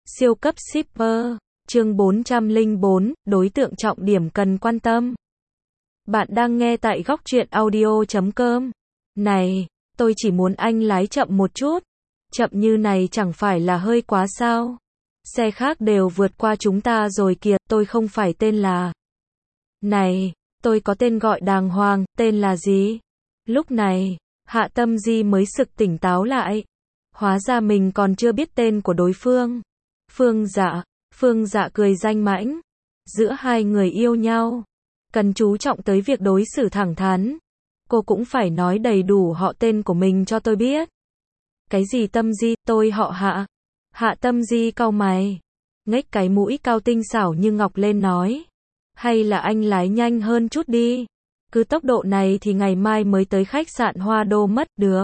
Siêu cấp shipper, chương 404, đối tượng trọng điểm cần quan tâm. Bạn đang nghe tại góc truyện audio.com. Này, tôi chỉ muốn anh lái chậm một chút. Chậm như này chẳng phải là hơi quá sao? Xe khác đều vượt qua chúng ta rồi kìa, tôi không phải tên là... Này, tôi có tên gọi đàng hoàng, tên là gì? Lúc này, Hạ Tâm Di mới sực tỉnh táo lại. Hóa ra mình còn chưa biết tên của đối phương. Phương Dạ cười danh mãnh. Giữa hai người yêu nhau, cần chú trọng tới việc đối xử thẳng thắn. Cô cũng phải nói đầy đủ họ tên của mình cho tôi biết. Cái gì Tâm Di, tôi họ Hạ. Hạ Tâm Di cau mày, ngếch cái mũi cao tinh xảo như ngọc lên nói. Hay là anh lái nhanh hơn chút đi. Cứ tốc độ này thì ngày mai mới tới khách sạn Hoa Đô mất được.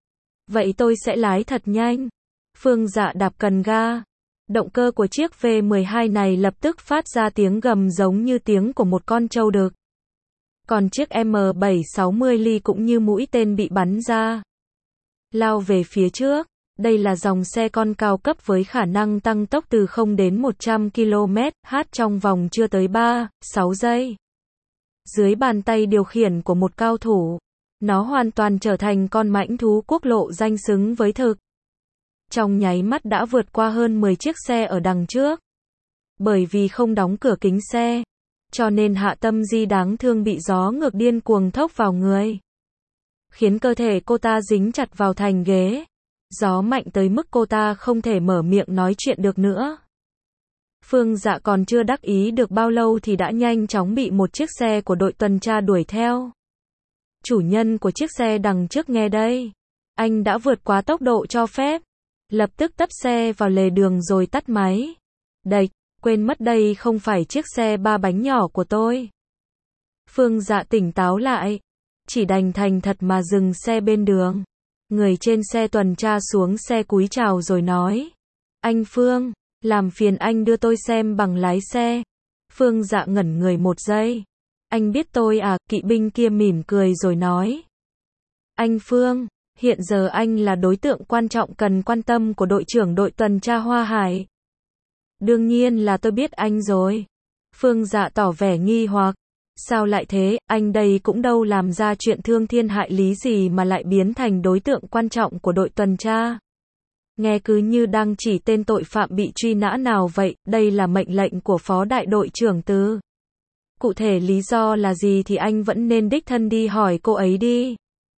Vậy tôi sẽ lái thật nhanh. Phương Dạ đạp cần ga. Động cơ của chiếc V12 này lập tức phát ra tiếng gầm giống như tiếng của một con trâu đực. Còn chiếc M760 Ly cũng như mũi tên bị bắn ra. Lao về phía trước. Đây là dòng xe con cao cấp với khả năng tăng tốc từ 0 đến 100 km/h trong vòng chưa tới 3-6 giây. Dưới bàn tay điều khiển của một cao thủ, nó hoàn toàn trở thành con mãnh thú quốc lộ danh xứng với thực. Trong nháy mắt đã vượt qua hơn 10 chiếc xe ở đằng trước. Bởi vì không đóng cửa kính xe, cho nên Hạ Tâm Di đáng thương bị gió ngược điên cuồng thốc vào người, khiến cơ thể cô ta dính chặt vào thành ghế. Gió mạnh tới mức cô ta không thể mở miệng nói chuyện được nữa. Phương Dạ còn chưa đắc ý được bao lâu thì đã nhanh chóng bị một chiếc xe của đội tuần tra đuổi theo. Chủ nhân của chiếc xe đằng trước nghe đây. Anh đã vượt quá tốc độ cho phép. Lập tức tấp xe vào lề đường rồi tắt máy. Đạch, quên mất đây không phải chiếc xe 3 bánh nhỏ của tôi. Phương Dạ tỉnh táo lại. Chỉ đành thành thật mà dừng xe bên đường. Người trên xe tuần tra xuống xe cúi chào rồi nói. Anh Phương, làm phiền anh đưa tôi xem bằng lái xe. Phương Dạ ngẩn người một giây. Anh biết tôi à, kỵ binh kia mỉm cười rồi nói. Anh Phương, hiện giờ anh là đối tượng quan trọng cần quan tâm của đội trưởng đội tuần tra Hoa Hải. Đương nhiên là tôi biết anh rồi. Phương Dạ tỏ vẻ nghi hoặc. Sao lại thế, anh đây cũng đâu làm ra chuyện thương thiên hại lý gì mà lại biến thành đối tượng quan trọng của đội tuần tra. Nghe cứ như đang chỉ tên tội phạm bị truy nã nào vậy, đây là mệnh lệnh của phó đại đội trưởng Từ. Cụ thể lý do là gì thì anh vẫn nên đích thân đi hỏi cô ấy đi.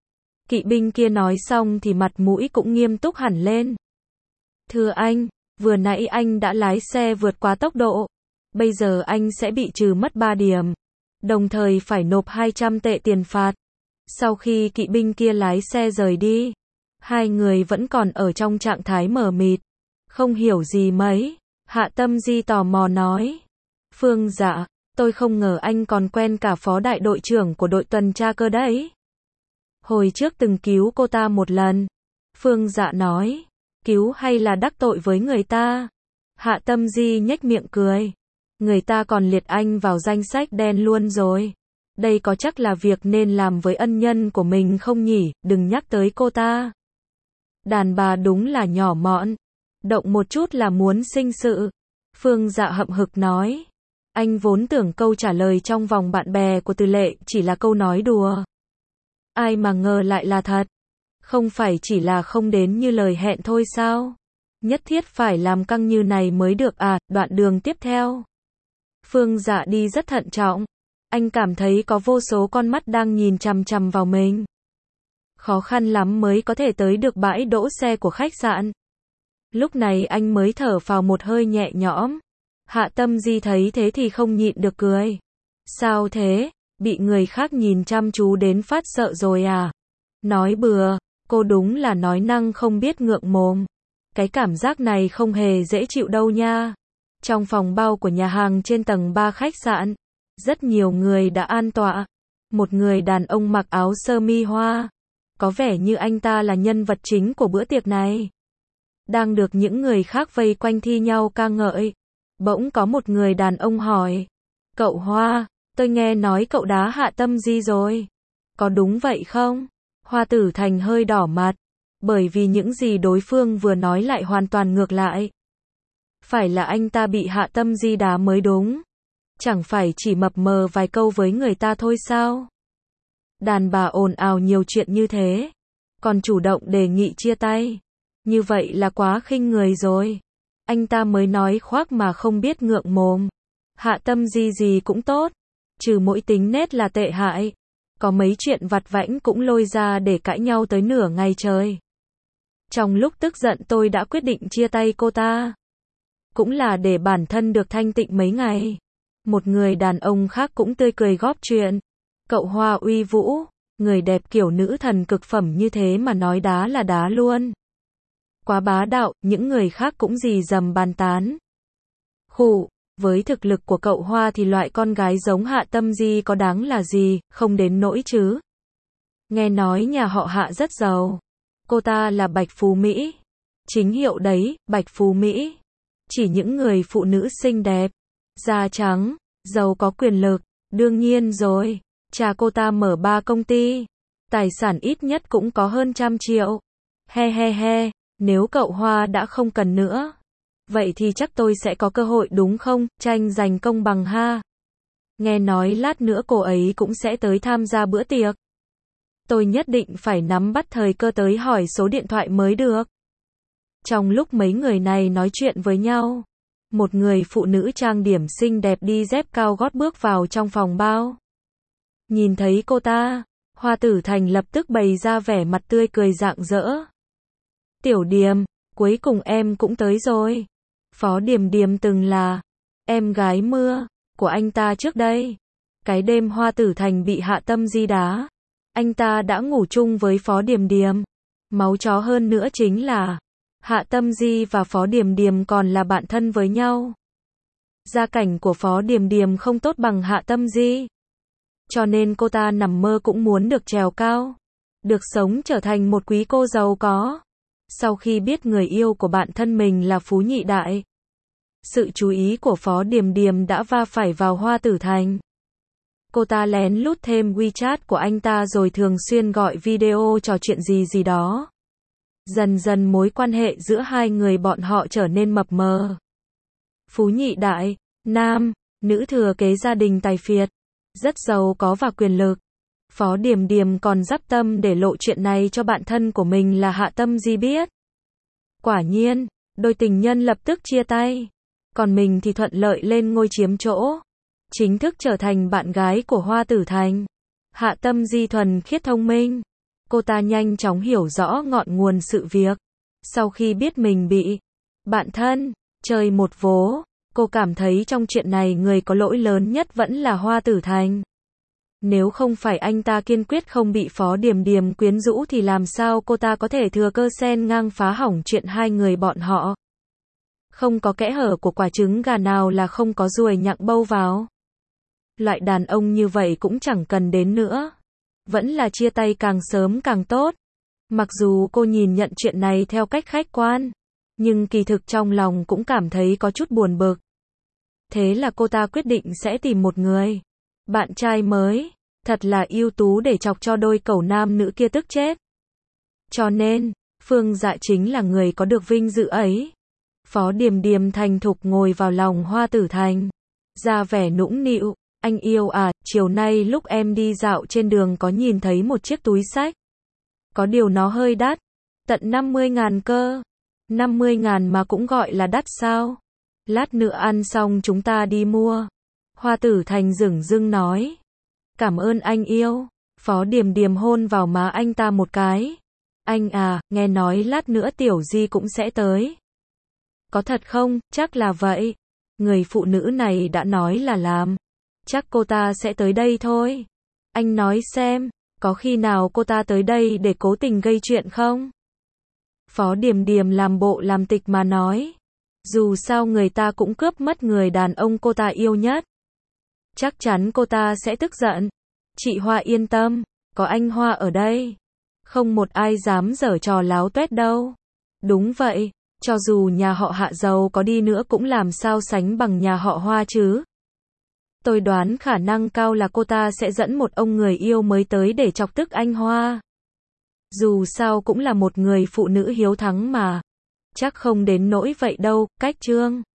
Kỵ binh kia nói xong thì mặt mũi cũng nghiêm túc hẳn lên. Thưa anh, vừa nãy anh đã lái xe vượt quá tốc độ. Bây giờ anh sẽ bị trừ mất 3 điểm. Đồng thời phải nộp 200 tệ tiền phạt. Sau khi kỵ binh kia lái xe rời đi, hai người vẫn còn ở trong trạng thái mờ mịt, không hiểu gì mấy. Hạ Tâm Di tò mò nói. Phương Dạ, tôi không ngờ anh còn quen cả phó đại đội trưởng của đội tuần tra cơ đấy. Hồi trước từng cứu cô ta một lần. Phương Dạ nói. Cứu hay là đắc tội với người ta? Hạ Tâm Di nhếch miệng cười. Người ta còn liệt anh vào danh sách đen luôn rồi. Đây có chắc là việc nên làm với ân nhân của mình không nhỉ, đừng nhắc tới cô ta. Đàn bà đúng là nhỏ mọn. Động một chút là muốn sinh sự. Phương Dạ hậm hực nói. Anh vốn tưởng câu trả lời trong vòng bạn bè của Từ Lệ chỉ là câu nói đùa. Ai mà ngờ lại là thật. Không phải chỉ là không đến như lời hẹn thôi sao? Nhất thiết phải làm căng như này mới được à, đoạn đường tiếp theo. Phương Dạ đi rất thận trọng. Anh cảm thấy có vô số con mắt đang nhìn chằm chằm vào mình. Khó khăn lắm mới có thể tới được bãi đỗ xe của khách sạn. Lúc này anh mới thở phào một hơi nhẹ nhõm. Hạ Tâm Di thấy thế thì không nhịn được cười. Sao thế? Bị người khác nhìn chăm chú đến phát sợ rồi à? Nói bừa, cô đúng là nói năng không biết ngượng mồm. Cái cảm giác này không hề dễ chịu đâu nha. Trong phòng bao của nhà hàng trên tầng 3 khách sạn, rất nhiều người đã an tọa. Một người đàn ông mặc áo sơ mi hoa, có vẻ như anh ta là nhân vật chính của bữa tiệc này, đang được những người khác vây quanh thi nhau ca ngợi. Bỗng có một người đàn ông hỏi. Cậu Hoa, tôi nghe nói cậu đá Hạ Tâm Di rồi. Có đúng vậy không? Hoa Tử Thành hơi đỏ mặt, bởi vì những gì đối phương vừa nói lại hoàn toàn ngược lại. Phải là anh ta bị Hạ Tâm Di đá mới đúng. Chẳng phải chỉ mập mờ vài câu với người ta thôi sao? Đàn bà ồn ào nhiều chuyện như thế, còn chủ động đề nghị chia tay. Như vậy là quá khinh người rồi. Anh ta mới nói khoác mà không biết ngượng mồm. Hạ Tâm Di gì cũng tốt, trừ mỗi tính nết là tệ hại. Có mấy chuyện vặt vãnh cũng lôi ra để cãi nhau tới nửa ngày trời. Trong lúc tức giận tôi đã quyết định chia tay cô ta. Cũng là để bản thân được thanh tịnh mấy ngày. Một người đàn ông khác cũng tươi cười góp chuyện. Cậu Hoa uy vũ, người đẹp kiểu nữ thần cực phẩm như thế mà nói đá là đá luôn. Quá bá đạo, những người khác cũng rì rầm bàn tán. Khụ, với thực lực của cậu Hoa thì loại con gái giống Hạ Tâm Di có đáng là gì, không đến nỗi chứ. Nghe nói nhà họ Hạ rất giàu. Cô ta là Bạch Phú Mỹ. Chính hiệu đấy, Bạch Phú Mỹ. Chỉ những người phụ nữ xinh đẹp, da trắng, giàu có quyền lực. Đương nhiên rồi, cha cô ta mở 3 công ty. Tài sản ít nhất cũng có hơn 100 triệu. He, nếu cậu Hoa đã không cần nữa. Vậy thì chắc tôi sẽ có cơ hội đúng không, tranh giành công bằng ha. Nghe nói lát nữa cô ấy cũng sẽ tới tham gia bữa tiệc. Tôi nhất định phải nắm bắt thời cơ tới hỏi số điện thoại mới được. Trong lúc mấy người này nói chuyện với nhau, một người phụ nữ trang điểm xinh đẹp đi dép cao gót bước vào trong phòng bao. Nhìn thấy cô ta, Hoa Tử Thành lập tức bày ra vẻ mặt tươi cười rạng rỡ. Tiểu Điềm, cuối cùng em cũng tới rồi. Phó Điềm Điềm từng là em gái mưa của anh ta trước đây. Cái đêm Hoa Tử Thành bị Hạ Tâm Di đá, anh ta đã ngủ chung với Phó Điềm Điềm. Máu chó hơn nữa chính là Hạ Tâm Di và Phó Điềm Điềm còn là bạn thân với nhau. Gia cảnh của Phó Điềm Điềm không tốt bằng Hạ Tâm Di, cho nên cô ta nằm mơ cũng muốn được trèo cao, được sống trở thành một quý cô giàu có. Sau khi biết người yêu của bạn thân mình là Phú Nhị Đại, sự chú ý của Phó Điềm Điềm đã va phải vào Hoa Tử Thành. Cô ta lén lút thêm WeChat của anh ta rồi thường xuyên gọi video trò chuyện gì đó. Dần dần mối quan hệ giữa hai người bọn họ trở nên mập mờ. Phú Nhị Đại, nam, nữ thừa kế gia đình tài phiệt, rất giàu có và quyền lực. Phó Điềm Điềm còn dắp tâm để lộ chuyện này cho bạn thân của mình là Hạ Tâm Di biết. Quả nhiên, đôi tình nhân lập tức chia tay. Còn mình thì thuận lợi lên ngôi chiếm chỗ. Chính thức trở thành bạn gái của Hoa Tử Thành. Hạ Tâm Di thuần khiết thông minh. Cô ta nhanh chóng hiểu rõ ngọn nguồn sự việc. Sau khi biết mình bị bạn thân chơi một vố, cô cảm thấy trong chuyện này người có lỗi lớn nhất vẫn là Hoa Tử Thành. Nếu không phải anh ta kiên quyết không bị Phó Điềm Điềm quyến rũ thì làm sao cô ta có thể thừa cơ xen ngang phá hỏng chuyện hai người bọn họ. Không có kẽ hở của quả trứng gà nào là không có ruồi nhặng bâu vào. Loại đàn ông như vậy cũng chẳng cần đến nữa. Vẫn là chia tay càng sớm càng tốt. Mặc dù cô nhìn nhận chuyện này theo cách khách quan, nhưng kỳ thực trong lòng cũng cảm thấy có chút buồn bực. Thế là cô ta quyết định sẽ tìm một người bạn trai mới, thật là ưu tú để chọc cho đôi cẩu nam nữ kia tức chết. Cho nên, Phương Dạ chính là người có được vinh dự ấy. Phó Điềm Điềm thành thục ngồi vào lòng Hoa Tử Thành, ra vẻ nũng nịu, anh yêu à, chiều nay lúc em đi dạo trên đường có nhìn thấy một chiếc túi xách. Có điều nó hơi đắt, tận 50.000 cơ. 50.000 mà cũng gọi là đắt sao? Lát nữa ăn xong chúng ta đi mua. Hoa Tử Thành dửng dưng nói. Cảm ơn anh yêu. Phó Điềm Điềm hôn vào má anh ta một cái. Anh à, nghe nói lát nữa Tiểu Di cũng sẽ tới. Có thật không? Chắc là vậy. Người phụ nữ này đã nói là làm. Chắc cô ta sẽ tới đây thôi. Anh nói xem, có khi nào cô ta tới đây để cố tình gây chuyện không? Phó Điềm Điềm làm bộ làm tịch mà nói. Dù sao người ta cũng cướp mất người đàn ông cô ta yêu nhất. Chắc chắn cô ta sẽ tức giận. Chị Hoa yên tâm, có anh Hoa ở đây. Không một ai dám giở trò láo tuét đâu. Đúng vậy, cho dù nhà họ Hạ giàu có đi nữa cũng làm sao sánh bằng nhà họ Hoa chứ. Tôi đoán khả năng cao là cô ta sẽ dẫn một ông người yêu mới tới để chọc tức anh Hoa. Dù sao cũng là một người phụ nữ hiếu thắng mà. Chắc không đến nỗi vậy đâu, cách Trương.